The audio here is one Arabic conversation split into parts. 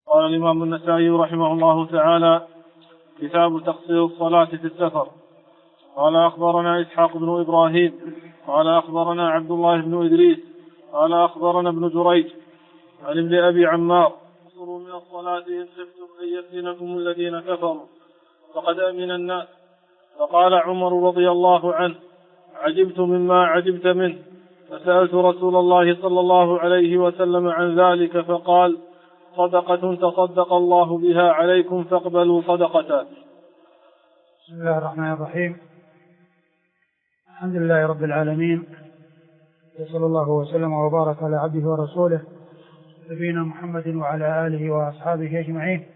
قال الإمام النسائي رحمه الله تعالى: كتاب تقصير الصلاة في السفر. قال أخبرنا إسحاق بن إبراهيم قال أخبرنا عبد الله بن إدريس قال أخبرنا ابن جريج عن ابن أبي عمار: اقصروا من الصلاة إن خفتم أن يفتنكم الذين كفروا فقد أمن الناس. فقال عمر رضي الله عنه: عجبت مما عجبت منه، فسألت رسول الله صلى الله عليه وسلم عن ذلك فقال: صدقة تصدق الله بها عليكم فاقبلوا صدقته. بسم الله الرحمن الرحيم. الحمد لله رب العالمين، وصلى الله وسلم وبارك على عبده ورسوله نبينا محمد وعلى آله وأصحابه أجمعين.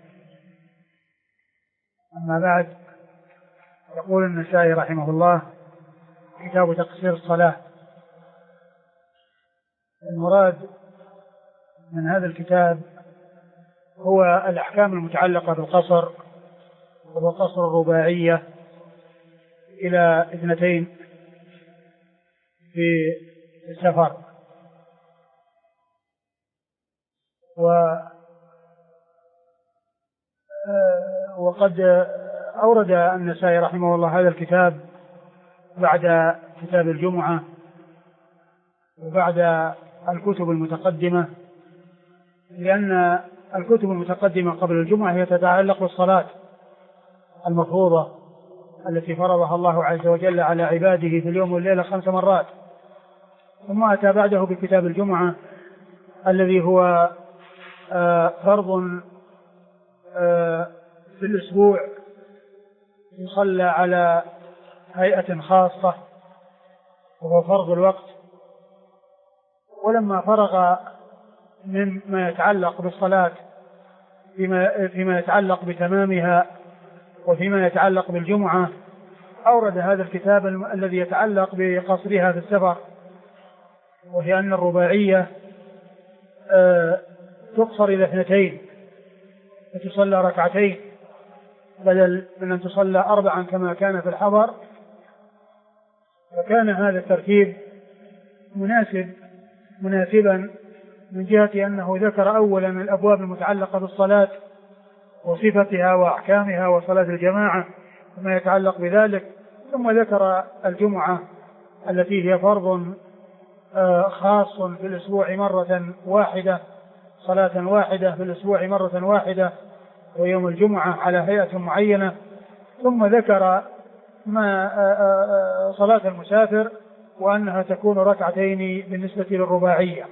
أما بعد، يقول النسائي رحمه الله: كتاب تقصير الصلاة. المراد من هذا الكتاب هو الأحكام المتعلقة بالقصر، وقصر الرباعية إلى 2 في السفر. وقد أورد النسائي رحمه الله هذا الكتاب بعد كتاب الجمعة وبعد الكتب المتقدمة، لأن الكتب المتقدمة قبل الجمعة هي تتعلق بالصلاة المفروضة التي فرضها الله عز وجل على عباده في اليوم والليلة 5 مرات، ثم أتى بعده بكتاب الجمعة الذي هو فرض في الأسبوع يصلى على هيئة خاصة، وهو فرض الوقت. ولما فرغ مما يتعلق بالصلاة فيما يتعلق بتمامها وفيما يتعلق بالجمعة، أورد هذا الكتاب الذي يتعلق بقصرها في السفر، وهي أن الرباعية تقصر إلى 2 وتصلى 2 بدل من أن تصلى 4 كما كان في الحضر. فكان هذا الترتيب مناسبا من جهة أنه ذكر أولا الأبواب المتعلقة بالصلاة وصفتها وأحكامها وصلاة الجماعة وما يتعلق بذلك، ثم ذكر الجمعة التي هي فرض خاص في الأسبوع مرة واحدة، صلاة واحدة في الأسبوع مرة واحدة ويوم الجمعة على هيئة معينة، ثم ذكر ما صلاة المسافر وأنها تكون 2 بالنسبة للرباعية.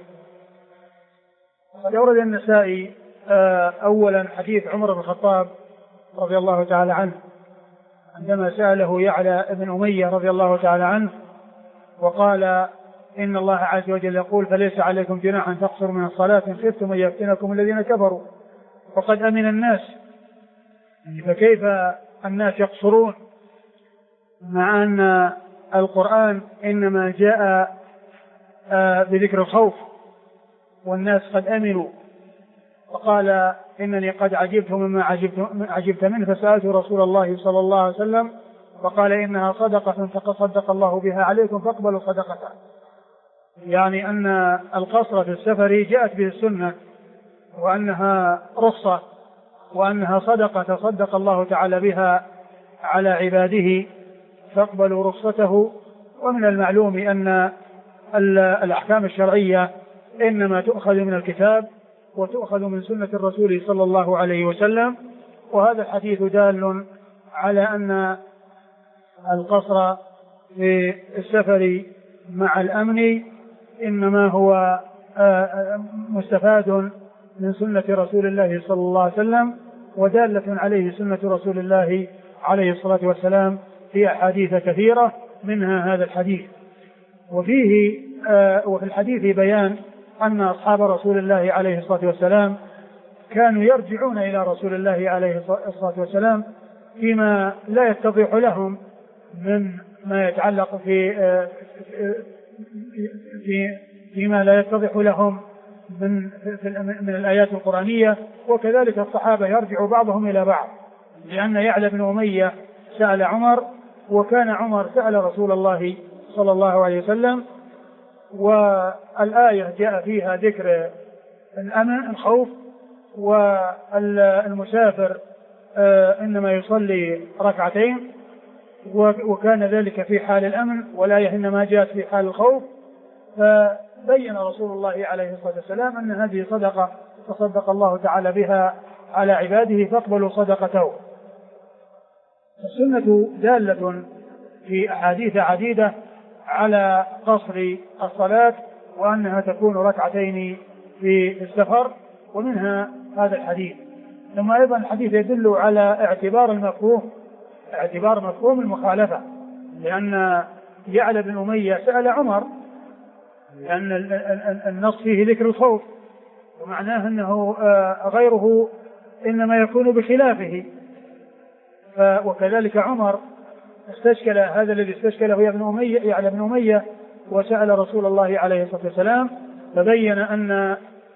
قد أورد النسائي أولا حديث عمر بن الخطاب رضي الله تعالى عنه عندما سأله يعلى بن أمية رضي الله تعالى عنه وقال: إن الله عز وجل يقول: فليس عليكم جناح أن تقصروا من الصلاة إن خفتم أن يفتنكم الذين كفروا فقد أمن الناس. فكيف الناس يقصرون مع أن القرآن إنما جاء بذكر الخوف والناس قد أمنوا؟ فقال: إنني قد عجبت مما عجبت منه، فسألت رسول الله صلى الله عليه وسلم فقال: إنها صدقة تصدق الله بها عليكم فاقبلوا صدقته. يعني أن القصر في السفر جاءت به السنة، وأنها رخصة، وأنها صدقة تصدق الله تعالى بها على عباده فاقبلوا رخصته. ومن المعلوم أن الأحكام الشرعية إنما تؤخذ من الكتاب وتؤخذ من سنة الرسول صلى الله عليه وسلم، وهذا الحديث دال على أن القصر في السفر مع الأمن إنما هو مستفاد من سنة رسول الله صلى الله عليه وسلم، ودالة عليه سنة رسول الله عليه الصلاة والسلام في أحاديث كثيرة منها هذا الحديث. وفي الحديث بيان أن أصحاب رسول الله عليه الصلاة والسلام كانوا يرجعون إلى رسول الله عليه الصلاة والسلام فيما لا يتضح لهم من ما يتعلق فيما لا يتضح لهم من الآيات القرآنية، وكذلك الصحابة يرجع بعضهم إلى بعض، لأن يعلى بن أمية سأل عمر، وكان عمر سأل رسول الله صلى الله عليه وسلم، والآية جاء فيها ذكر الأمن الخوف والمسافر إنما يصلي ركعتين، وكان ذلك في حال الأمن، والآية إنما جاءت في حال الخوف. فبين رسول الله عليه الصلاة والسلام أن هذه صدقة تصدق الله تعالى بها على عباده فاقبلوا صدقته. السنة دالة في أحاديث عديدة على قصر الصلاة وأنها تكون ركعتين في السفر، ومنها هذا الحديث. ثم أيضا الحديث يدل على اعتبار مفهوم المخالفة، لأن يعلى بن أمية سأل عمر، لأن النص فيه ذكر الخوف، ومعناه أنه غيره إنما يكون بخلافه. وكذلك عمر استشكل هذا الذي استشكله يعلى بن أمية وسأل رسول الله عليه الصلاة والسلام، فبين أن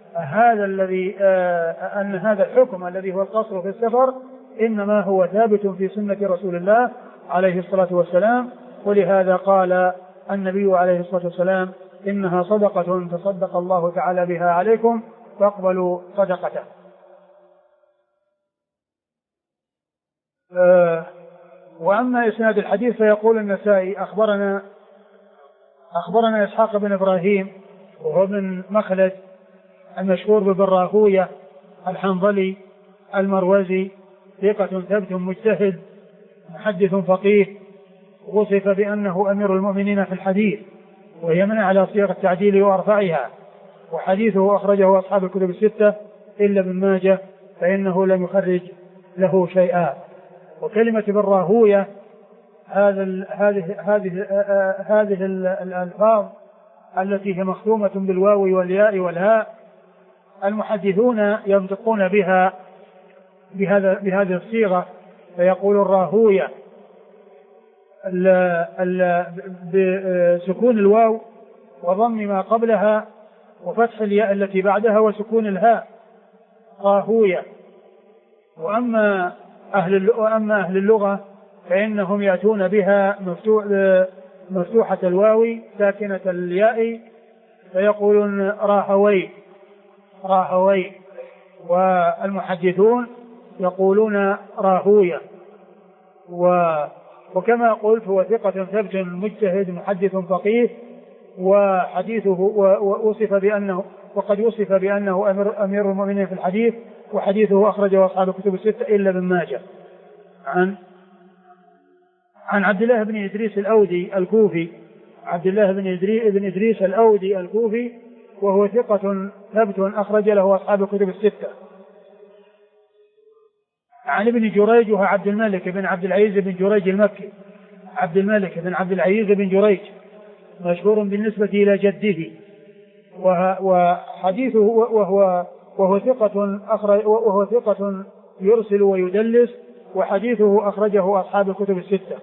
هذا الحكم الذي هو القصر في السفر إنما هو ثابت في سنة رسول الله عليه الصلاة والسلام. ولهذا قال النبي عليه الصلاة والسلام إنها صدقة تصدق الله تعالى بها عليكم فاقبلوا صدقته. وأما إسناد الحديث فيقول النسائي أخبرنا إسحاق بن إبراهيم وهو من مخلد المشهور ببن راهوية الحنظلي المروزي، ثقة ثبت مجتهد محدث فقيه، وصف بأنه أمير المؤمنين في الحديث، وهي من أعلى صيغ التعديل وأرفعها، وحديثه أخرجه أصحاب الكتب الستة إلا ابن ماجه فإنه لم يخرج له شيئا. وكلمة بن راهوية هذه الألفاظ التي هي مختومة بالواو والياء والهاء، المحدثون ينطقون بها بهذه الصيغة، فيقول الراهوية بسكون الواو وضم ما قبلها وفتح الياء التي بعدها وسكون الهاء راهوية. وأما أهل اللغة فإنهم يأتون بها مفتوحة الواو ساكنة الياء فيقولون راهوي، والمحدثون يقولون راهوية. وكما قلت هو ثقة ثبت مجتهد محدث فقيه، وحديثه وقد وصف بأنه أمير المؤمنين في الحديث، وحديثه أخرجه أصحاب الكتب الستة إلا ابن ماجه. عن عبد الله بن إدريس الأودي الكوفي، عبد الله بن إدريس الأودي الكوفي، وهو ثقة ثبت أخرج له أصحاب الكتب الستة. عن ابن جريج وهو عبد الملك بن عبد العزيز بن جريج المكي، عبد الملك بن عبد العزيز بن جريج مشهور بالنسبة إلى جده، وحديثه وهو ثقة يرسل ويدلس، وحديثه أخرجه أصحاب الكتب الستة.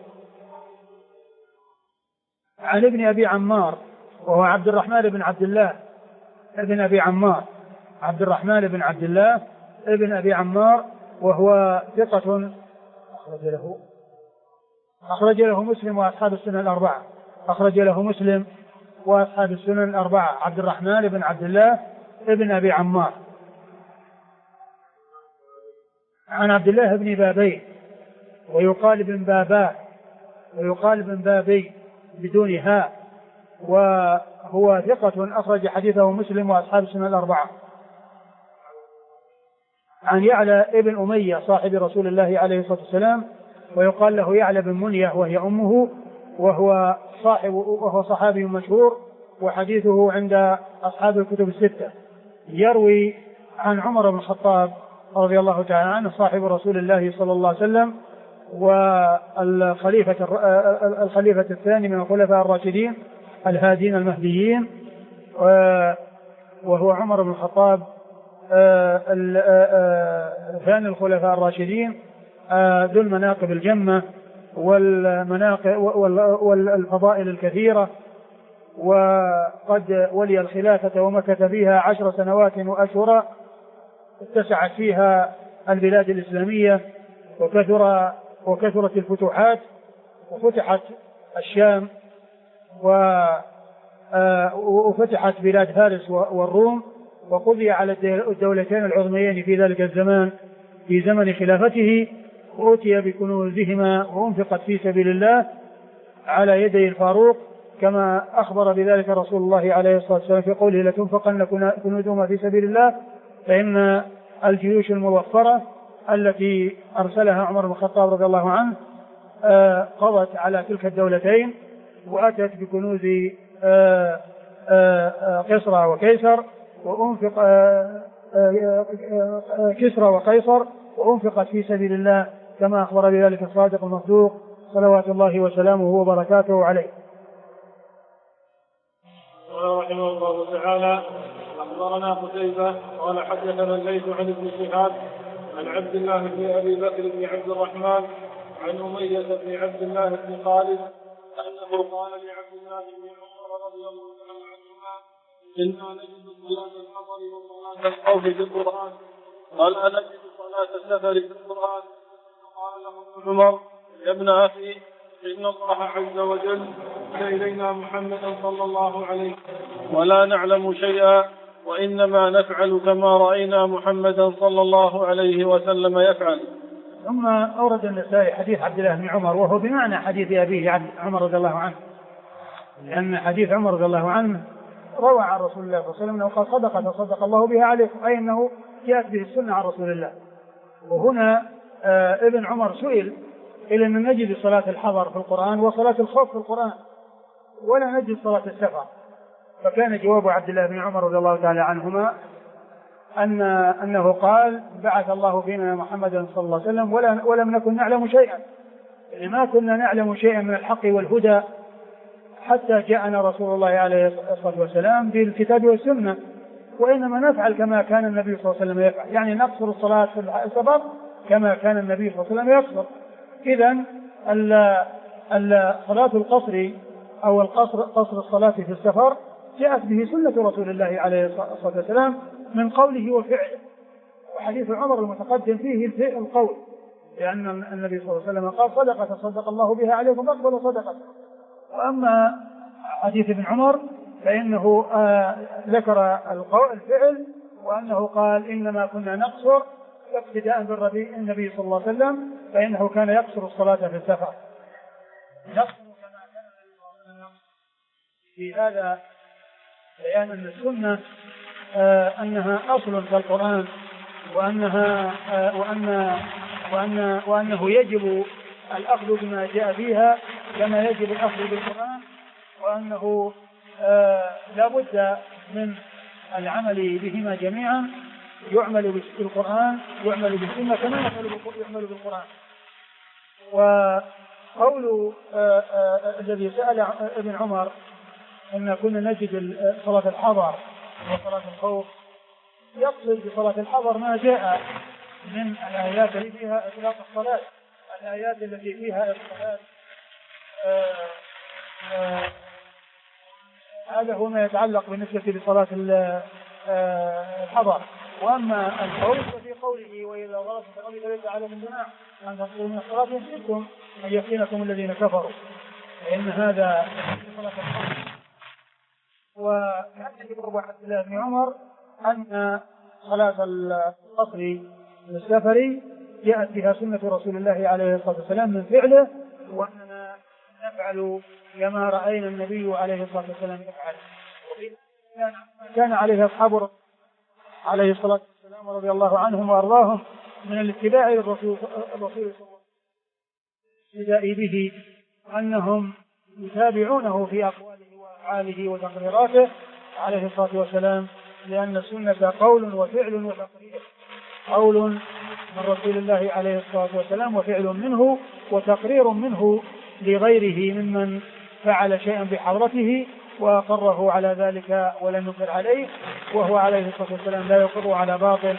عن ابن أبي عمار وهو عبد الرحمن بن عبد الله ابن أبي عمار، عبد الرحمن بن عبد الله ابن أبي عمار، وهو ثقة أخرج له مسلم وأصحاب السنن الأربعة، أخرج له مسلم وأصحاب السنن الأربعة، عبد الرحمن بن عبد الله ابن أبي عمار. عن عبد الله بن بابي ويقال بن بابا ويقال بن بابي بدون هاء، وهو ثقة أخرج حديثه مسلم وأصحاب السنن الأربعة. عن يعلى ابن أمية صاحب رسول الله عليه الصلاة والسلام، ويقال له يعلى بن منية وهي أمه، وهو صحابي مشهور، وحديثه عند أصحاب الكتب الستة. يروي عن عمر بن الخطاب رضي الله تعالى عنه صاحب رسول الله صلى الله عليه وسلم، والخليفة الثاني من الخلفاء الراشدين الهادين المهديين، وهو عمر بن الخطاب ثاني الخلفاء الراشدين ذو المناقب الجمة والفضائل الكثيرة، وقد ولي الخلافة ومكث فيها 10 سنوات وأشهرا، اتسعت فيها البلاد الإسلامية وكثرت الفتوحات، وفتحت الشام وفتحت بلاد فارس والروم، وقضي على الدولتين العظميين في ذلك الزمان في زمن خلافته، وأتي بكنوزهما وأنفقت في سبيل الله على يدي الفاروق، كما أخبر بذلك رسول الله عليه الصلاة والسلام في قوله لتنفقن كنوزهما في سبيل الله، فإن الجيوش الموفرة التي أرسلها عمر بن الخطاب رضي الله عنه قضت على تلك الدولتين، وأتت بكنوز قسرى وقيصر، وأنفق كسرى وقيصر وأنفقت في سبيل الله، كما أخبر بذلك الصادق المصدوق صلوات الله وسلامه وبركاته عليه. رحمه الله تعالى. أخبرنا قتيبة قال حدثنا الليث عن ابن شهاب عن عبد الله بن أبي بكر بن عبد الرحمن عن أمية بن عبد الله بن خالد أنه قال لعبد الله بن عمر رضي الله عنهما إنا نجد صلاة الحضر وصلاة الخوف في القرآن، قال نجد صلاة السفر في القرآن. قال له ابن عمر يا ابن أخي إن الله عز وجل إلينا محمدا صلى الله عليه ولا نعلم شيئا، وإنما نفعل كما رأينا محمدا صلى الله عليه وسلم يفعل. ثم أورد النسائي حديث عبد الله بن عمر وهو بمعنى حديث أبيه عمر رضي الله عنه، لأن حديث عمر رضي الله عنه روى عن رسول الله صلى الله عليه وسلم أنه قال صدقة صدق الله بها عليكم، أي أنه جاءت به السنة عن رسول الله. وهنا ابن عمر سئل إلى أن نجد صلاة الحضر في القرآن وصلاة الخوف في القرآن ولا نجد صلاة السفر، فكان جواب عبد الله بن عمر رضي الله تعالى عنهما أنه قال بعث الله فينا محمدا صلى الله عليه وسلم ولم نكن نعلم شيئا، يعني ما كنا نعلم شيئا من الحق والهدى حتى جاءنا رسول الله عليه الصلاة والسلام بالكتاب والسنة، وإنما نفعل كما كان النبي صلى الله عليه وسلم يفعل، يعني نقصر الصلاة في السفر كما كان النبي صلى الله عليه وسلم يقصر. إذن صلاة القصر أو قصر الصلاة في السفر جاءت به سنة رسول الله عليه الصلاة والسلام من قوله وفعله، وحديث عمر المتقدم فيه القول، لأن النبي صلى الله عليه وسلم قال صدقة صدق الله بها عليكم فاقبلوا صدقة. وأما حديث ابن عمر فإنه ذكر الفعل، وأنه قال إنما كنا نقصر اقتداء بالنبي صلى الله عليه وسلم، فإنه كان يقصر الصلاة في السفر. يقصر كما كان النبي صلى الله عليه وسلم. في هذا بيان أن السنة أنها أصل في القرآن، وأنه يجب الأخذ بما جاء فيها كما يجب الأخذ بالقرآن، وأنه لا بد من العمل بهما جميعا، يعمل بالقرآن يعمل بالسنة كما يعمل بالقرآن. وقول الذي سأل ابن عمر أن كنا نجد صلاة الحضر وصلاة الخوف، يقصد بصلاة الحضر ما جاء من الآيات التي فيها إطلاق الصلاة، الآيات التي فيها الصلاة، هذا هو ما يتعلق بالنسبة لصلاة الحضر. وأما الخوف ففي قوله وإذا غلط فقبل فليس على من جناح أن تصلوا من الصلاة يحسنكم أن يفتنكم الذين كفروا، لأن هذا صلاة الحضر. وكان يقول عبد الله بن عمر أن صلاة القصر السفر جاءت بها سنة رسول الله عليه الصلاة والسلام من فعله، وأننا نفعل كما رأينا النبي عليه الصلاة والسلام يفعل. كان عليه أصحابه عليه الصلاة والسلام رضي الله عنهم وأرضاهم من الاتباع للرسول صلى الله عليه وسلم به، أنهم يتابعونه في أقواله وأفعاله وتقريراته عليه الصلاة والسلام، لأن السنة قول وفعل وتقرير، قول من رسول الله عليه الصلاة والسلام وفعل منه وتقرير منه لغيره ممن فعل شيئا بحضرته وأقره على ذلك ولم يقر عليه، وهو عليه الصلاة والسلام لا يقر على باطل.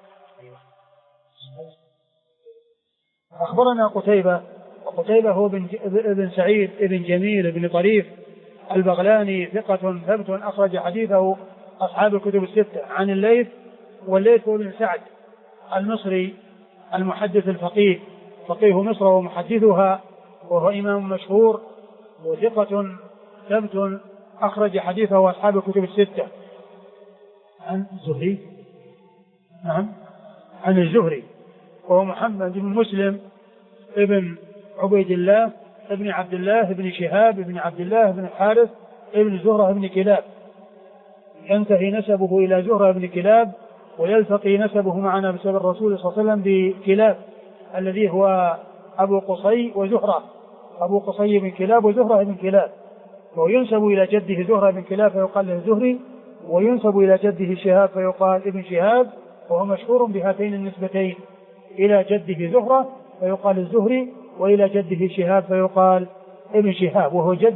أخبرنا قتيبة هو ابن سعيد ابن جميل ابن طريف البغلاني ثقة ثبت أخرج حديثه أصحاب الكتب الستة، عن الليث، والليث هو ابن سعد المصري المحدث الفقيه، فقيه مصر ومحدثها، وهو إمام مشهور وثقة ثبت أخرج حديثه أصحاب الكتب الستة. عن الزهري، نعم، عن الزهري، وهو محمد بن مسلم ابن عبيد الله ابن عبد الله ابن شهاب ابن عبد الله بن الحارث ابن زهرة بن كلاب، ينتهي نسبه إلى زهرة بن كلاب، ويلتقي نسبه معنا بسبب الرسول صلى الله عليه وسلم بكلاب الذي هو أبو قصي وزهرة، أبو قصي بن كلاب وزهرة بن كلاب، وينسب إلى جده زهرة بن كلاب فيقال له الزهري، وينسب إلى جده شهاب فيقال ابن شهاب، وهو مشهور بهاتين النسبتين، إلى جده زهرة فيقال الزهري، وإلى جده شهاب فيقال ابن شهاب،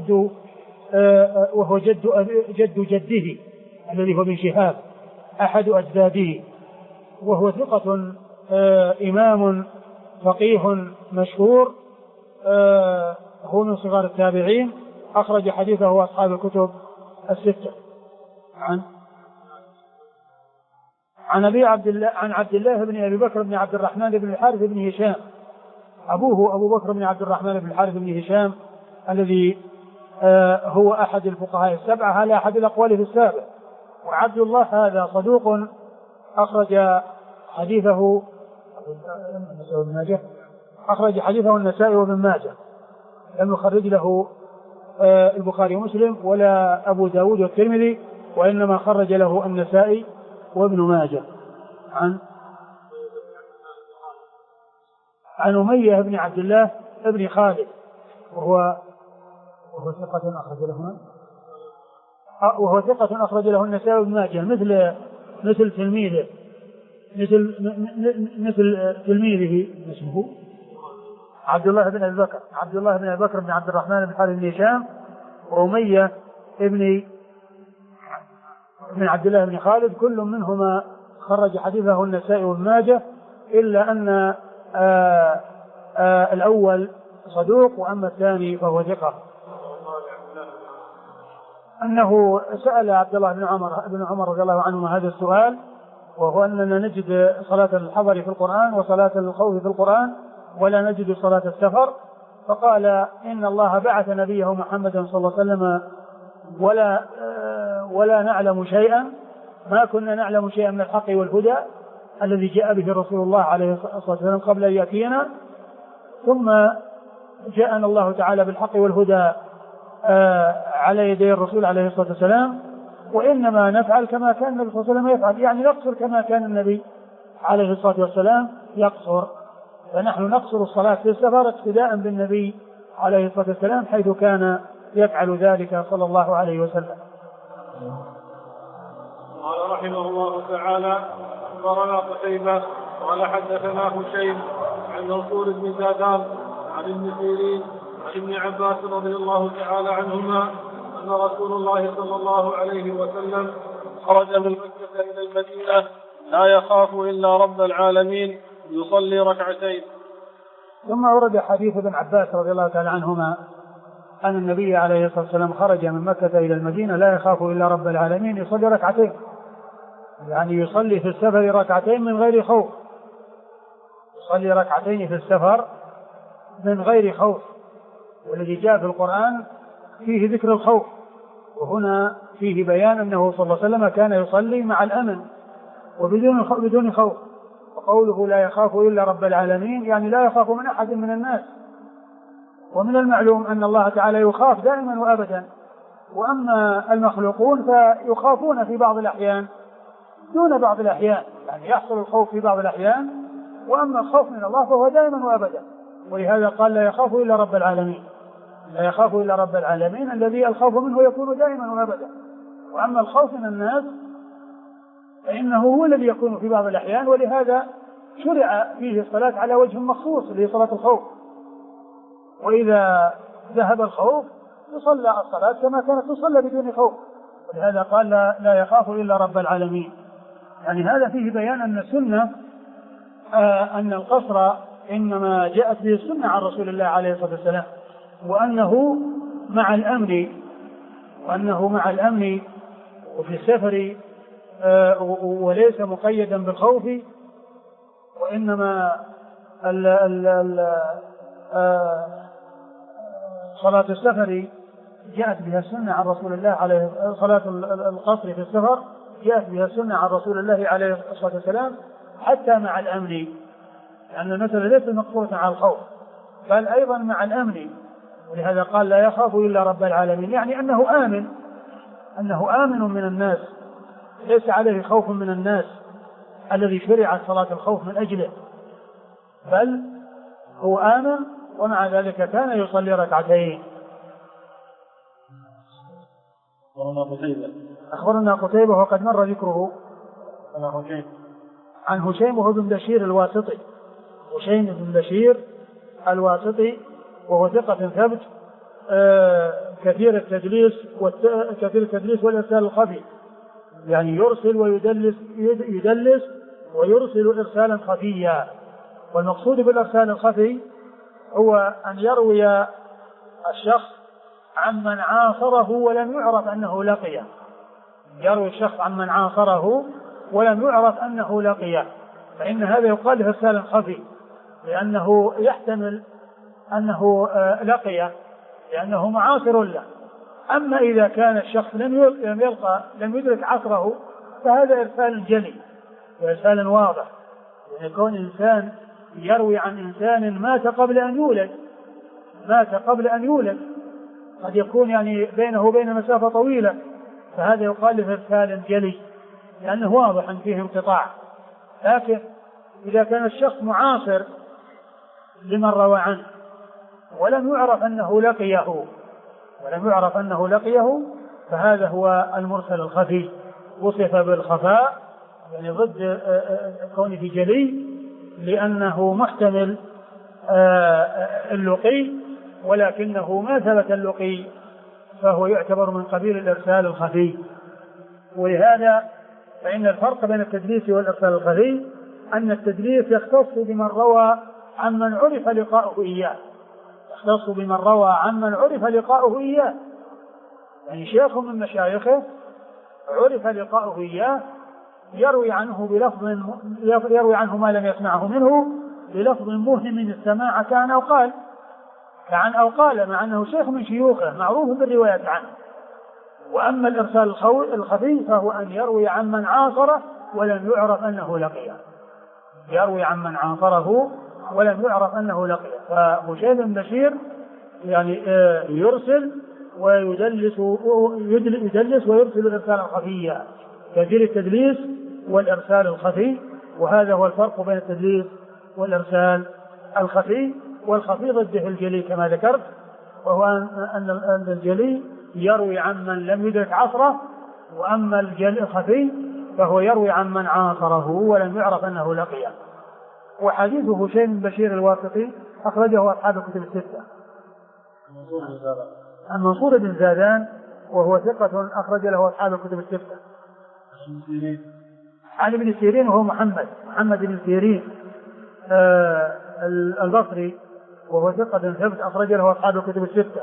وهو جد جده الذي هو ابن شهاب أحد أجداده، وهو ثقة إمام فقيه مشهور، هو من صغار التابعين، أخرج حديثه أصحاب الكتب الستة. عن عبد الله بن أبي بكر بن عبد الرحمن بن الحارث بن هشام، أبوه أبو بكر بن عبد الرحمن بن الحارث بن هشام الذي هو أحد الفقهاء السبعة على أحد الأقوال في السابع. وعبد الله هذا صدوق أخرج حديثه النسائي وابن ماجه، لم يخرج له البخاري ومسلم ولا أبو داود والترمذي، وإنما خرج له النسائي وابن ماجه. عن أمية بن عبد الله بن خالد، وهو ثقة أخرج له النسائي وابن ماجه، مثل تلميذه اسمه عبد الله بن أبي بكر بن عبد الرحمن بن الحارث بن هشام، وأمية بن عبد الله بن خالد، كل منهما خرج حديثه النسائي وابن ماجه، إلا أن الأول صدوق، وأما الثاني فهو ثقة. أنه سأل عبد الله بن عمر رضي الله عنهما هذا السؤال، وهو أننا نجد صلاة الحضر في القرآن وصلاة الخوف في القرآن ولا نجد صلاة السفر، فقال إن الله بعث نبيه محمدا صلى الله عليه وسلم ولا نعلم شيئا، ما كنا نعلم شيئا من الحق والهدى الذي جاء به رسول الله عليه الصلاة والسلام قبل أن يأتينا، ثم جاءنا الله تعالى بالحق والهدى على يدي الرسول عليه الصلاة والسلام، وإنما نفعل كما كان النبي صلى الله عليه وسلم يفعل، يعني نقصر كما كان النبي عليه الصلاة والسلام يقصر، فنحن نقصر الصلاة في السفر اقتداء بالنبي عليه الصلاة والسلام حيث كان يفعل ذلك صلى الله عليه وسلم. قال رحمه الله تعالى: أخبرنا قتيبة قال حدثنا هشيم عن منصور بن زادان عن ابن سيرين عن ابن عباس رضي الله تعالى عنهما أن رسول الله صلى الله عليه وسلم خرج من مكة إلى المدينة لا يخاف إلا رب العالمين يصلي ركعتين. ثم ورد حديث ابن عباس رضي الله تعالى عنهما أن النبي عليه الصلاة والسلام خرج من مكة إلى المدينة لا يخاف إلا رب العالمين يصلي ركعتين، يعني يصلي في السفر ركعتين من غير خوف، يصلي ركعتين في السفر من غير خوف، والذي جاء في القرآن فيه ذكر الخوف، وهنا فيه بيان أنه صلى الله عليه وسلم كان يصلي مع الأمن وبدون خوف. وقوله لا يخاف إلا رب العالمين يعني لا يخاف من أحد من الناس، ومن المعلوم أن الله تعالى يخاف دائما وأبدا، وأما المخلوقون فيخافون في بعض الأحيان دون بعض الأحيان، يعني يحصل الخوف في بعض الأحيان، وأما الخوف من الله فهو دائما وأبدا، ولهذا قال لا يخاف إلا رب العالمين، لا يخاف إلا رب العالمين الذي الخوف منه يكون دائما وأبدا، وأما الخوف من الناس فإنه هو الذي يكون في بعض الأحيان، ولهذا شرع فيه الصلاة على وجه مخصوص اللي هي صلاة الخوف، وإذا ذهب الخوف تصلى الصلاة كما كانت تصلى بدون خوف، ولهذا قال لا يخاف إلا رب العالمين. يعني هذا فيه بيان أن السنة أن القصر إنما جاءت به السنة عن رسول الله عليه الصلاة والسلام، وأنه مع الأمن وفي السفر وليس مقيدا بالخوف، وإنما صلاة السفر جاءت بها السنة عن رسول الله عليه صلاة القصر في السفر جاءت بها السنة عن رسول الله عليه الصلاة والسلام حتى مع الأمن، لأن المسألة ليست مقصورة على الخوف بل أيضا مع الأمن، ولهذا قال لا يخاف إلا رب العالمين، يعني أنه آمن من الناس، ليس عليه خوف من الناس الذي شرعت صلاة الخوف من أجله، بل هو آمن ومع ذلك كان يصلي ركعتين. أخبرنا قتيبة وقد مر ذكره عن هشيم بن بشير الواسطي، هشيم بن بشير الواسطي وهو ثقة ثبت كثير التدليس والإرسال الخفي، يعني يرسل ويدلس ويرسل إرسالا خفيا. والمقصود بالإرسال الخفي هو أن يروي الشخص عمن عاصره ولم يعرف أنه لقيه، يروي الشخص عمن عاصره ولم يعرف أنه لقيه، فإن هذا يقال له إرسال خفي، لأنه يحتمل أنه لقيه لأنه معاصر له. أما إذا كان الشخص لم يدرك عصره فهذا إرسال جلي وإرسال واضح، يعني يكون إنسان يروي عن إنسان مات قبل أن يولد، قد يكون يعني بينه وبين مسافة طويلة، فهذا يقال له إرسال جلي لأنه واضح أن فيه انقطاع. لكن إذا كان الشخص معاصر لمن روى عنه ولم يعرف أنه لقيه فهذا هو المرسل الخفي، وصف بالخفاء يعني ضد كونه جلي، لأنه محتمل اللقي ولكنه ما ثبت اللقي، فهو يعتبر من قبيل الإرسال الخفي. ولهذا فإن الفرق بين التدليس والإرسال الخفي أن التدليس يختص بمن روى عمن عرف لقاؤه إياه، يعني شيخ من مشايخه عرف لقاؤه إياه يروي عنه ما لم يسمعه منه بلفظ موهم السماع كان أو قال مع أنه شيخ من شيوخه معروف بالرواية عنه. وأما الإرسال الخفي فهو أن يروي عمن عاصره ولم يعرف أنه لقيه، فهشيم بن بشير يعني يرسل ويدلس ويرسل إرسالا خفيا، كثير التدليس والإرسال الخفي، وهذا هو الفرق بين التدليس والإرسال الخفي. والخفي ضده الجلي كما ذكرت، وهو أن الجلي يروي عمن لم يدرك عصره، وأما الخفي فهو يروي عمن عاصره ولم يعرف أنه لقيه. وحديث هشيم بن بشير الواسطي أخرجه أصحاب الكتب الستة. عن منصور بن زادان وهو ثقة أخرج له أصحاب الكتب الستة. عن ابن سيرين وهو محمد بن سيرين البصري وهو ثقة ثبت أخرج له أصحاب الكتب الستة.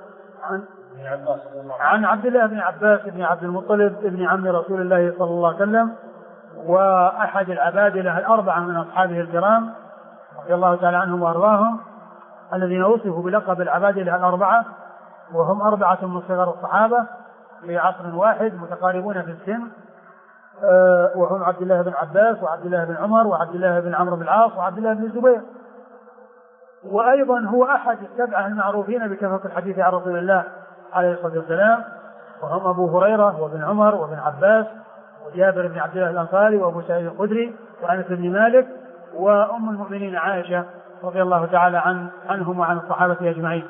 عن عبد الله بن عباس بن عبد المطلب ابن عم رسول الله صلى الله عليه وسلم، وأحد العبادلة الأربعة من أصحابه الكرام رضي الله تعالى عنهم وأرضاهم، الذين وصفوا بلقب العبادلة الأربعة، وهم 4 من صغار الصحابة في عصر واحد متقاربون في السن، وهم عبد الله بن عباس وعبد الله بن عمر وعبد الله بن عمرو بن العاص وعبد الله بن الزبير. وأيضا هو أحد 7 المعروفين بكثرة الحديث عن رسول الله عليه الصلاة والسلام، وهم أبو هريرة وابن عمر وابن عباس وجابر بن عبد الله الأنصاري وأبو سعيد الخدري وأنس بن مالك وأم المؤمنين عائشة رضي الله تعالى عنهم وعن الصحابة أجمعين.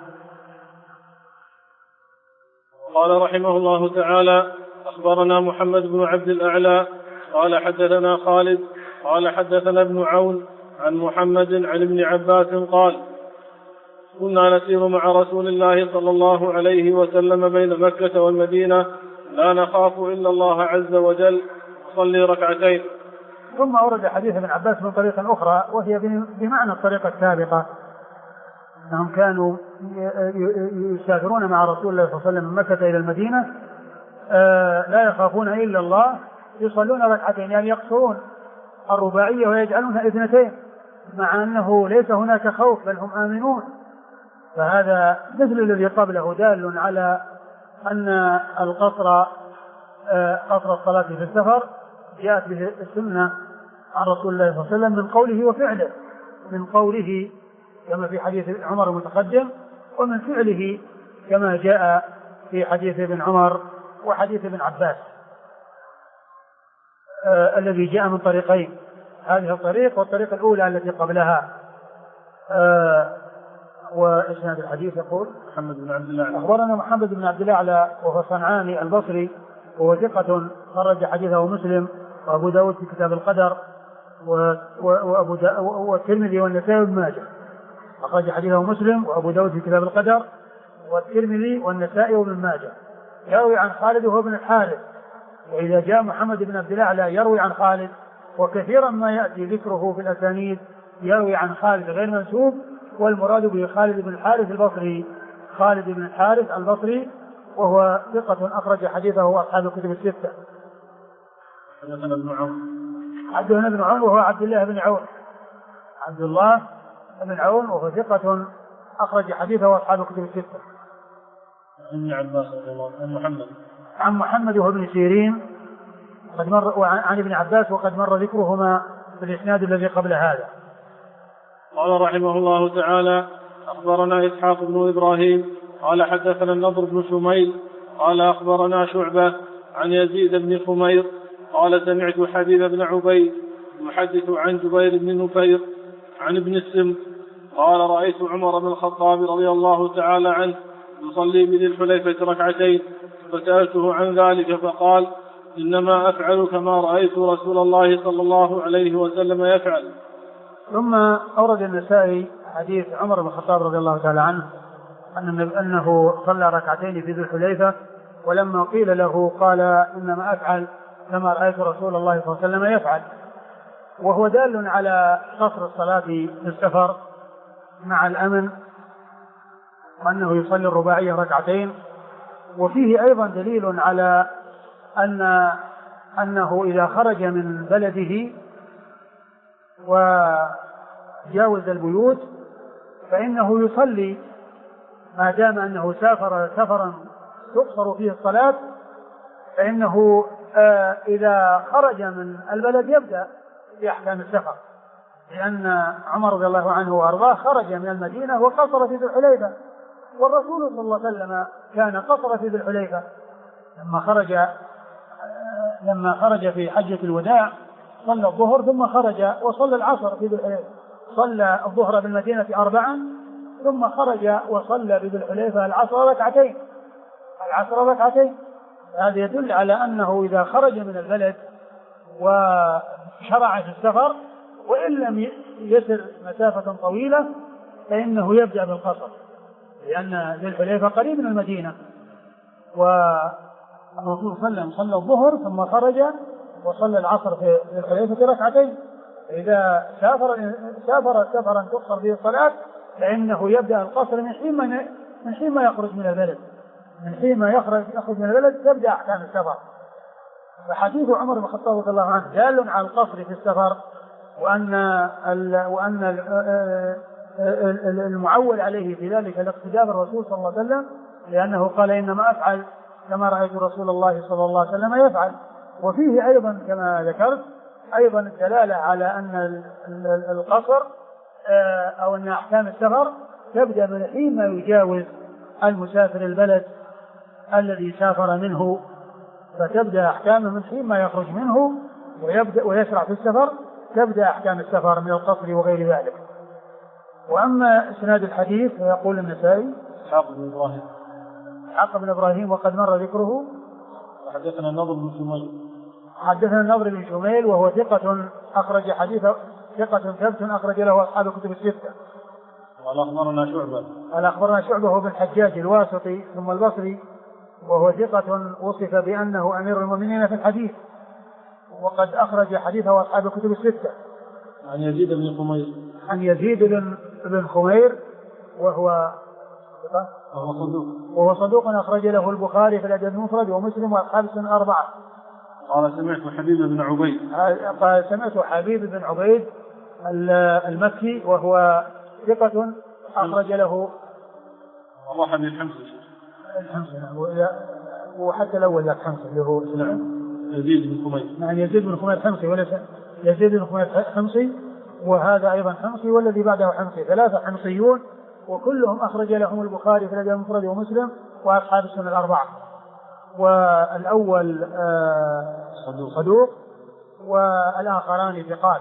قال رحمه الله تعالى: أخبرنا محمد بن عبد الأعلى قال حدثنا خالد قال حدثنا ابن عون عن محمد عن ابن عباس قال: كنا نسير مع رسول الله صلى الله عليه وسلم بين مكة والمدينة لا نخاف إلا الله عز وجل نصلي ركعتين. ثم أورد حديث ابن عباس من طريقة أخرى وهي بمعنى الطريقة السابقة، أنهم كانوا يسافرون مع رسول الله صلى الله عليه وسلم من مكة إلى المدينة لا يخافون إلا الله يصلون ركعتين، يعني يقصرون الرباعية ويجعلونها 2، مع أنه ليس هناك خوف بل هم آمنون. فهذا مثل الذي قبله دال على أن القصر قصر الصلاة في السفر جاءت به السنة عن رسول الله صلى الله عليه وسلم من قوله وفعله، من قوله كما في حديث عمر المتقدم، ومن فعله كما جاء في حديث ابن عمر وحديث ابن عباس الذي جاء من طريقين، هذه الطريق والطريق الأولى التي قبلها. وإسناد الحديث يقول محمد بن عبد الله أخبرنا محمد بن عبد الله وهو صنعاني البصري وهو ثقة خرج حديثه مسلم وأبو داود في كتاب القدر والترمذي والنسائي وابن ماجه. أخرج حديثه مسلم وأبو داود في كتاب القدر والترمذي والنسائي وابن ماجه. يروي عن خالد وهو ابن الحارث، وإذا جاء محمد بن عبد الله لا يروي عن خالد، وكثيرا ما يأتي ذكره في الأسانيد يروي عن خالد غير منسوب، والمراد به خالد بن الحارث البصري، خالد بن الحارث البصري وهو ثقة أخرج حديثه أصحاب الكتب الستة. حدثنا ابن عون، حدثنا ابن عون وهو عبد الله بن عون، عبد الله بن عون وهو ثقة أخرج حديثه أصحاب الكتب الستة. عن عباس رضي الله عنه محمد، عن محمد وهو ابن سيرين قد مر، وعن ابن عباس وقد مر ذكرهما في الإسناد الذي قبل هذا. قال رحمه الله تعالى: أخبرنا إسحاق بن إبراهيم قال حدثنا النضر بن شميل قال أخبرنا شعبة عن يزيد بن خمير قال سمعت حبيب بن عبيد يحدث عن جبير بن نفير عن ابن السم قال رأيت عمر بن الخطاب رضي الله تعالى عنه يصلي بذي الحليفة ركعتين، فسألته عن ذلك فقال: إنما أفعل كما رأيت رسول الله صلى الله عليه وسلم يفعل. ثم أورد النسائي حديث عمر بن الخطاب رضي الله تعالى عنه أنه صلى ركعتين في ذي الحليفة، ولما قيل له قال: إنما أفعل كما رأيت رسول الله صلى الله عليه وسلم يفعل، وهو دال على قصر الصلاة في السفر مع الأمن، وأنه يصلي الرباعية ركعتين. وفيه أيضا دليل على أنه إذا خرج من بلده وجاوز البيوت فإنه يصلي ما دام أنه سافر سفرا تقصر فيه الصلاة، فإنه إذا خرج من البلد يبدأ بأحكام السفر، لأن عمر رضي الله عنه وأرضاه خرج من المدينة وقصر في ذي الحليفة، والرسول صلى الله عليه وسلم كان قصر في ذي الحليفة لما خرج في حجة الوداع صلى الظهر ثم خرج وصلى العصر في ذي الحليفة، صلى الظهر بالمدينة 4 ثم خرج وصلى بذي الحليفة العصر ركعتين. هذا يدل على أنه إذا خرج من البلد وشرع في السفر وإن لم يسر مسافة طويلة فإنه يبدأ بالقصر، لأن ذي الحليفة قريب من المدينة، والرسول صلى الله عليه وسلم صلى الظهر ثم خرج وصلى العصر في الحليفة ركعتين. إذا سافر سفرا تقصر فيه الصلاة فإنه يبدأ القصر من حين ما يخرج من البلد، يخرج من البلد تبدأ أحكام السفر. فحديث عمر بن الخطاب رضي الله عنه دال على القصر في السفر، وأن المعول عليه في ذلك الاقتداء بالرسول صلى الله عليه وسلم، لأنه قال: إنما أفعل كما رأيت رسول الله صلى الله عليه وسلم يفعل. وفيه أيضا كما ذكرت أيضا الدلالة على أن القصر أو أن أحكام السفر تبدأ من حين ما يجاوز المسافر البلد الذي سافر منه، فتبدأ أحكامه من حين ما يخرج منه ويشرع في السفر، تبدأ أحكام السفر من القصر وغير ذلك. وأما إسناد الحديث فيقول النسائي: إسحاق بن إبراهيم وقد مر ذكره. حدثنا النضر بن شميل وهو ثقة أخرج حديثه، ثقة ثبت أخرج له أصحاب الكتب الستة. قال أخبرنا شعبة هو بن الحجاج الواسطي ثم البصري، وهو ثقة وصف بأنه أمير المؤمنين في الحديث، وقد أخرج حديثه أصحاب الكتب الستة. عن يزيد بن خمير وهو صدوق أخرج له البخاري في الأدب المفرد ومسلم وأصحاب السنن 4. قال سمعت حبيب بن عبيد المكي وهو ثقة أخرج له الحمص وحتى الأول ذاك حمصي اللي هو يزيد بن حميد. نعم يزيد بن حميد حمصي وليس يزيد بن حميد حمصي، وهذا أيضا حمصي، والذي بعده حمصي، ثلاثة حمصيون وكلهم أخرج لهم البخاري في الأدب المفرد ومسلم وأصحاب السنن الأربعة. والأول صدوق والآخران ثقات،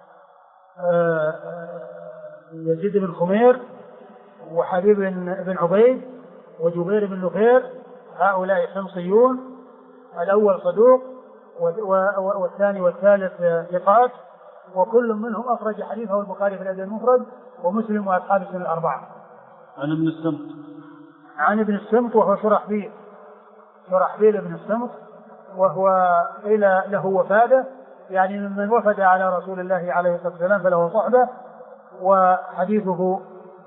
يزيد بن خمير وحبيب بن عبيد وجبير بن نفير، هؤلاء حمصيون. الأول صدوق والثاني والثالث ثقات، وكل منهم أخرج حديثه البخاري في الأدب المفرد ومسلم وأصحاب السنن الأربعة. عن ابن السمت. عن ابن السمت وهو شرحبيل بن السمت، وهو إلى له وفاده، يعني من وفد على رسول الله عليه الصلاة والسلام فله صحبة، وحديثه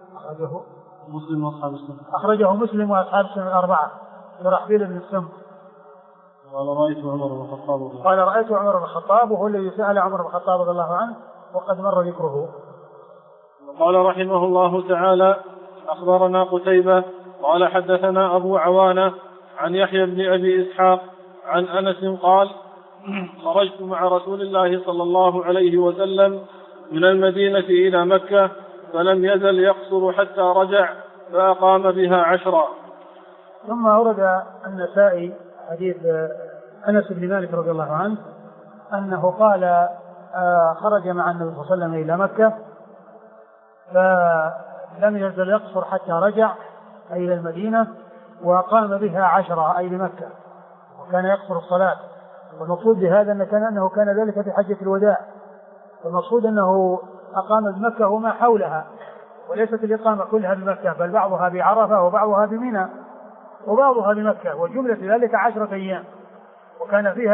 أخرجه مسلم وأصحاب السنن الأربعة. شرحبيل بن السمت قال رأيت عمر بن الخطاب وهو الذي سأل عمر بن الخطاب رضي الله عنه وقد مر ذكره. قال رحمه الله تعالى: أخبرنا قتيبة قال حدثنا أبو عوانة عن يحيى بن أبي إسحاق عن أنس قال: خرجت مع رسول الله صلى الله عليه وسلم من المدينة إلى مكة فلم يزل يقصر حتى رجع فأقام بها 10. ثم أورد النسائي حديث أنس بن مالك رضي الله عنه أنه قال خرج مع النبي صلى الله عليه وسلم إلى مكة فلم يزل يقصر حتى رجع أي إلى المدينة وقام بها 10 أي لمكة، وكان يقصر الصلاة. والمقصود بهذا أنه كان ذلك في حجة الوداع، والمقصود أنه أقام بمكة وما حولها، وليست الإقامة كلها بمكة، بل بعضها بعرفة وبعضها بمنى وبعضها بمكة، وجملة ذلك 10 أيام، وكان فيها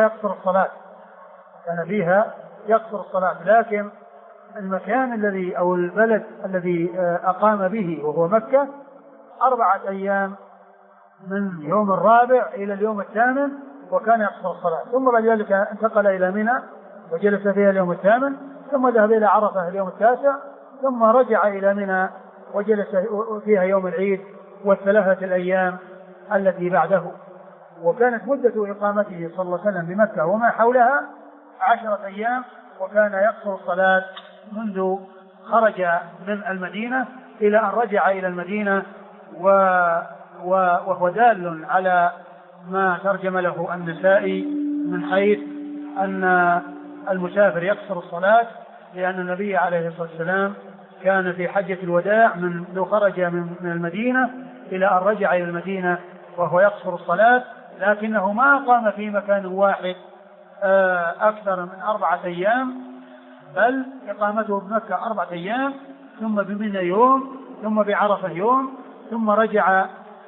يقصر الصلاة. لكن المكان الذي أو البلد الذي أقام به وهو مكة 4 أيام من يوم الرابع إلى اليوم الثامن، وكان يقصر الصلاة. ثم بعد ذلك انتقل إلى منى وجلس فيها اليوم الثامن، ثم ذهب إلى عرفة اليوم التاسع، ثم رجع إلى منى وجلس فيها يوم العيد و3 الأيام التي بعده. وكانت مدة إقامته صلى الله عليه وسلم بمكة وما حولها 10 أيام، وكان يقصر الصلاة منذ خرج من المدينة إلى أن رجع إلى المدينة، وهو دال على ما ترجم له النسائي من حيث أن المسافر يقصر الصلاة، لأن النبي عليه الصلاة والسلام كان في حجة الوداع لو خرج من المدينة إلى أن رجع إلى المدينة وهو يقصر الصلاة، لكنه ما قام في مكان واحد أكثر من 4 أيام، بل إقامته بمكة 4 أيام، ثم بمنى يوم، ثم بعرفة يوم، ثم رجع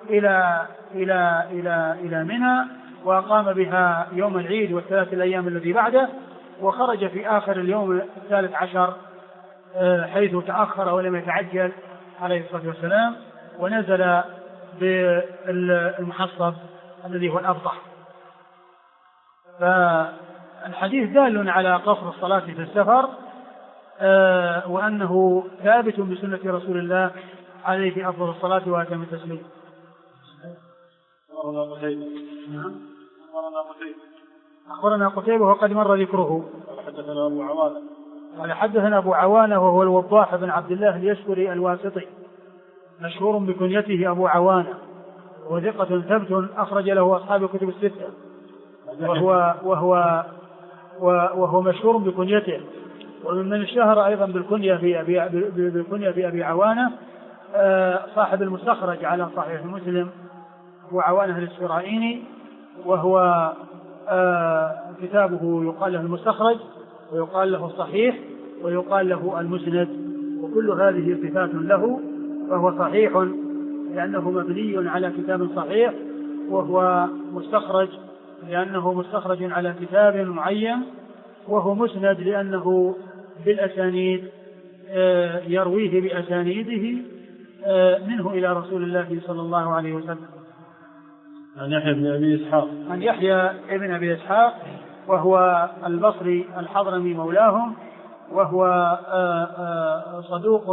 إلى منى وقام بها يوم العيد و3 الأيام الذي بعده، وخرج في آخر اليوم 13 حيث تأخر ولم يتعجل عليه الصلاة والسلام، ونزل بالمحصب الذي هو الأبطح. فالحديث دال على قصر الصلاة في السفر، وأنه ثابت بسنة رسول الله عليه أفضل الصلاة وأتم التسليم. أخبرنا قتيبة وقد مر ذكره. حدثنا أبو عوانة وهو الوضاح بن عبد الله اليشكري الواسطي، مشهور بكنيته أبو عوانة، وثقة ثبت أخرج له أصحاب الكتب الستة، وهو مشهور بكنيته. ومن الشهر أيضا بالكنية في أبي عوانة صاحب المستخرج على صحيح مسلم أبو عوانة الإسفرايني، وهو كتابه يقال له المستخرج ويقال له الصحيح ويقال له المسند، وكل هذه صفات له، فهو صحيح لأنه مبني على كتاب صحيح، وهو مستخرج لأنه مستخرج على كتاب معين، وهو مسند لأنه بالأسانيد يرويه بأسانيده منه إلى رسول الله صلى الله عليه وسلم. عن يحيى بن أبي إسحاق. عن يحيى بن أبي إسحاق وهو البصري الحضرمي مولاهم، وهو صدوق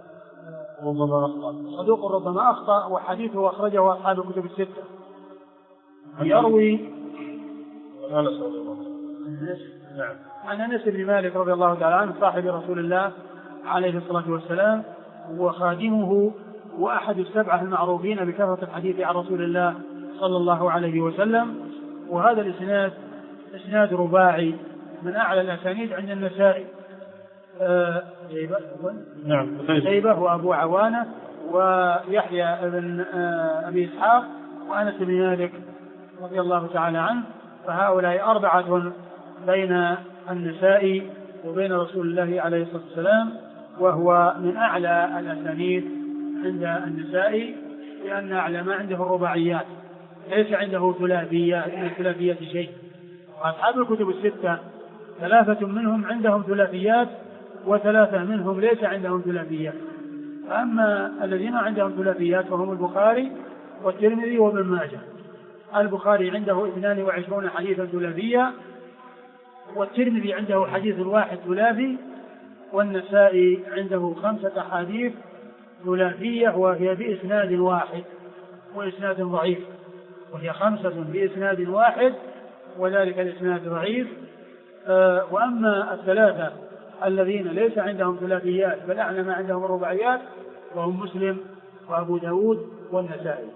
ربما أخطأ، وحديثه أخرجه أصحاب الكتب الستة. يروي أنس رضي الله عنه. عن أنس بن مالك رضي الله تعالى عنه صاحب رسول الله عليه الصلاة والسلام وخادمه وأحد السبعة المعروفين بكثرة الحديث عن رسول الله صلى الله عليه وسلم. وهذا الإسناد إسناد رباعي من أعلى الأسانيد عند النسائي. شيبة وأبو عوانة ويحيى بن أبي إسحاق وأنس بن مالك رضي الله تعالى عنه. فهؤلاء أربعة بين النسائي وبين رسول الله عليه الصلاة والسلام، وهو من أعلى الأسانيد عند النسائي لأن أعلى ما عنده الرباعيات، ليس عنده ثلاثيات شيء. وأصحاب الكتب الستة ثلاثة منهم عندهم ثلاثيات وثلاثة منهم ليس عندهم ثلاثيات. فأما الذين عندهم ثلاثيات فهم البخاري والترمذي وابن ماجه. البخاري عنده 22 حديثا ثلاثية، والترمذي عنده حديث واحد ثلاثي، والنسائي عنده 5 أحاديث ثلاثية وهي بإسناد واحد وإسناد ضعيف، وهي 5 بإسناد واحد وذلك الإسناد ضعيف. وأما الثلاثة الذين ليس عندهم ثلاثيات بل أعلى ما عندهم الرباعيات وهم مسلم وأبو داود والنسائي.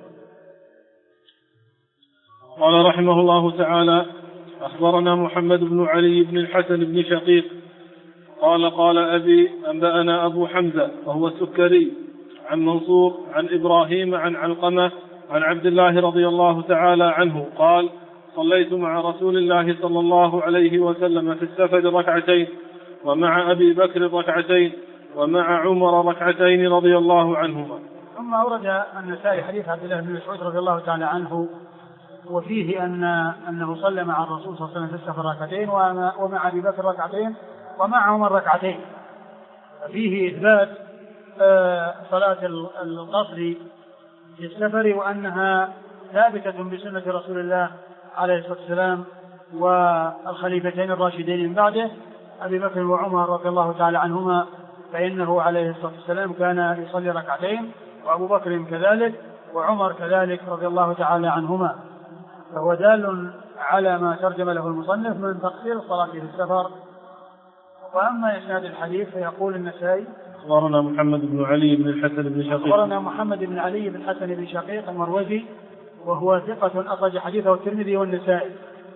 قال رحمه الله تعالى: أخبرنا محمد بن علي بن الحسن بن شقيق قال أبي أنبأنا أبو حمزة وهو السكري عن منصور عن إبراهيم عن علقمة عن عبد الله رضي الله تعالى عنه قال: صليت مع رسول الله صلى الله عليه وسلم في السفر ركعتين، ومع أبي بكر ركعتين، ومع عمر ركعتين رضي الله عنهما. ثم أورد النسائي حديث عبد الله بن مسعود رضي الله تعالى عنه، وفيه أنه صلى مع الرسول صلى الله عليه وسلم في السفر ركعتين، ومع أبي بكر ركعتين، ومع عمر ركعتين. فيه إثبات صلاة القصر في السفر وأنها ثابتة بسنة رسول الله عليه الصلاة والسلام والخليفتين الراشدين من بعده أبي بكر وعمر رضي الله تعالى عنهما، فإنه عليه الصلاة والسلام كان يصلي ركعتين، وأبو بكر كذلك، وعمر كذلك رضي الله تعالى عنهما. فهو دال على ما ترجم له المصنف من تقصير الصلاة في السفر. وأما إسناد الحديث فيقول النسائي: أخبرنا محمد بن علي بن الحسن بن شقيق. أخبرنا محمد بن علي بن الحسن بن شقيق المروزي، وهو ثقة أخرج حديثه الترمذي والنسائي.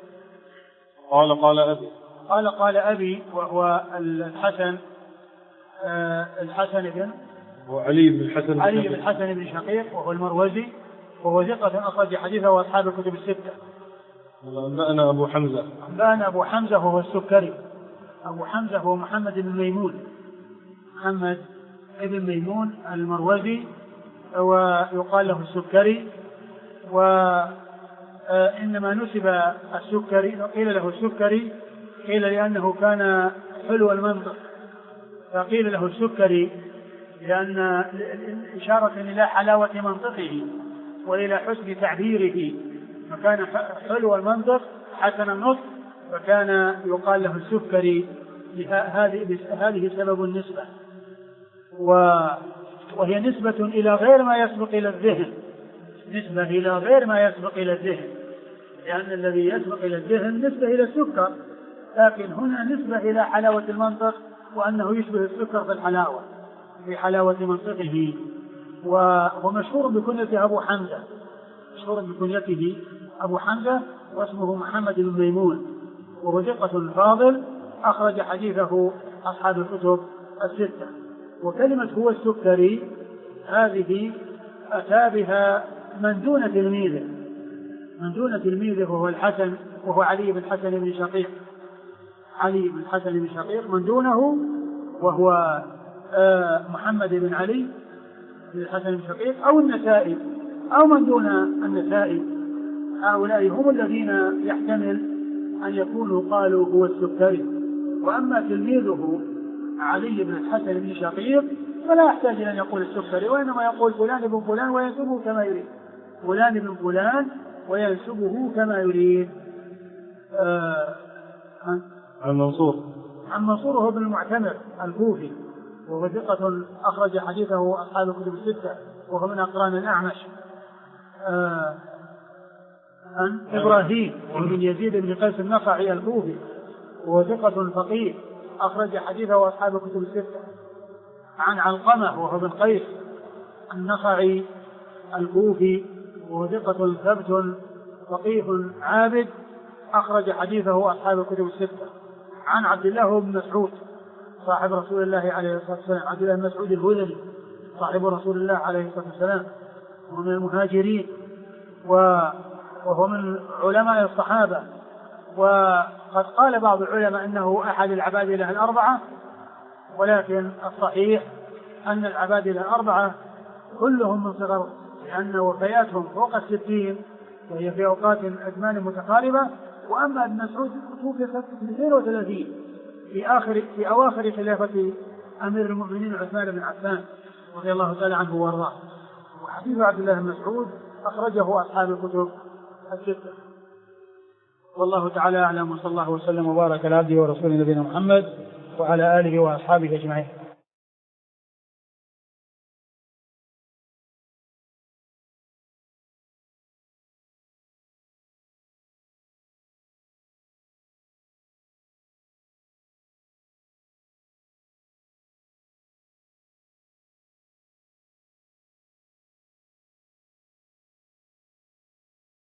قال أبي وهو الحسن بن علي بن الحسن بن شقيق وهو المروزي، وهو ثقة أخرج حديثه وأصحاب الكتب الستة. أنبأنا أبو حمزة وهو السكري. أبو حمزة هو محمد بن ميمون المروزي، ويقال له السكري. وإنما نسب السكري، قيل له السكري قيل لأنه كان حلو المنطق، فقيل له السكري لأن إشارة إلى حلاوة منطقه وإلى حسن تعبيره، فكان حلو المنطق حسن النطق، فكان يقال له السكري. هذه سبب النسبة، وهي نسبة إلى غير ما يسبق إلى الذهن، لأن الذي يسبق إلى الذهن نسبة إلى السكر، لكن هنا نسبة إلى حلاوة المنطق، وأنه يشبه السكر في حلاوة منطقه. ومشهور بكنيته أبو حمزة، واسمه محمد بن ميمون، وهو ثقة فاضل أخرج حديثه أصحاب الكتب الستة. وكلمة هو السكري هذه أتى بها من دون تلميذه وهو الحسن، وهو علي بن الحسن بن شقيق من دونه، وهو محمد بن علي بن الحسن بن شقيق أو النسائي أو من دون النسائي. هؤلاء هم الذين يحتمل أن يكونوا قالوا هو السكري. وأما تلميذه علي بن الحسن بن شقيق فلا يحتاج أن يقول السكري، وإنما يقول فلان بن فلان وينسبه كما يريد. عن منصور هو بن المعتمر الكوفي، وهو ثقة أخرج حديثه أصحاب الكتب الستة، وهو من أقران الأعمش. عن إبراهيم بن يزيد بن قيس النخعي الكوفي وهو ثقة فقيه أخرج حديثه أصحاب الكتب الستة. عن علقمة وهو بن قيس النخعي الكوفي وهو ثقة ثبت فقيه عابد أخرج حديثه أصحاب الكتب الستة. عن عبد الله بن مسعود صاحب رسول الله عليه الصلاة والسلام، عبد الله بن مسعود الهذلي صاحب رسول الله عليه الصلاة والسلام ومن المهاجرين وهو من علماء الصحابة، وقد قال بعض العلماء أنه أحد العبادلة الأربعة، ولكن الصحيح أن العبادلة الأربعة كلهم من صغر، لأن وفياتهم فوق 60 وهي في أوقات أزمان متقاربة. وأما ابن مسعود توفي في 32 في أواخر خلافة أمير المؤمنين عثمان بن عفان رضي الله تعالى عنه وارضاه. وحديث عبد الله بن مسعود أخرجه أصحاب الكتب الستة. والله تعالى أعلم، وصلى الله وسلم وبارك على عبده ورسوله نبينا محمد وعلى آله وأصحابه أجمعين.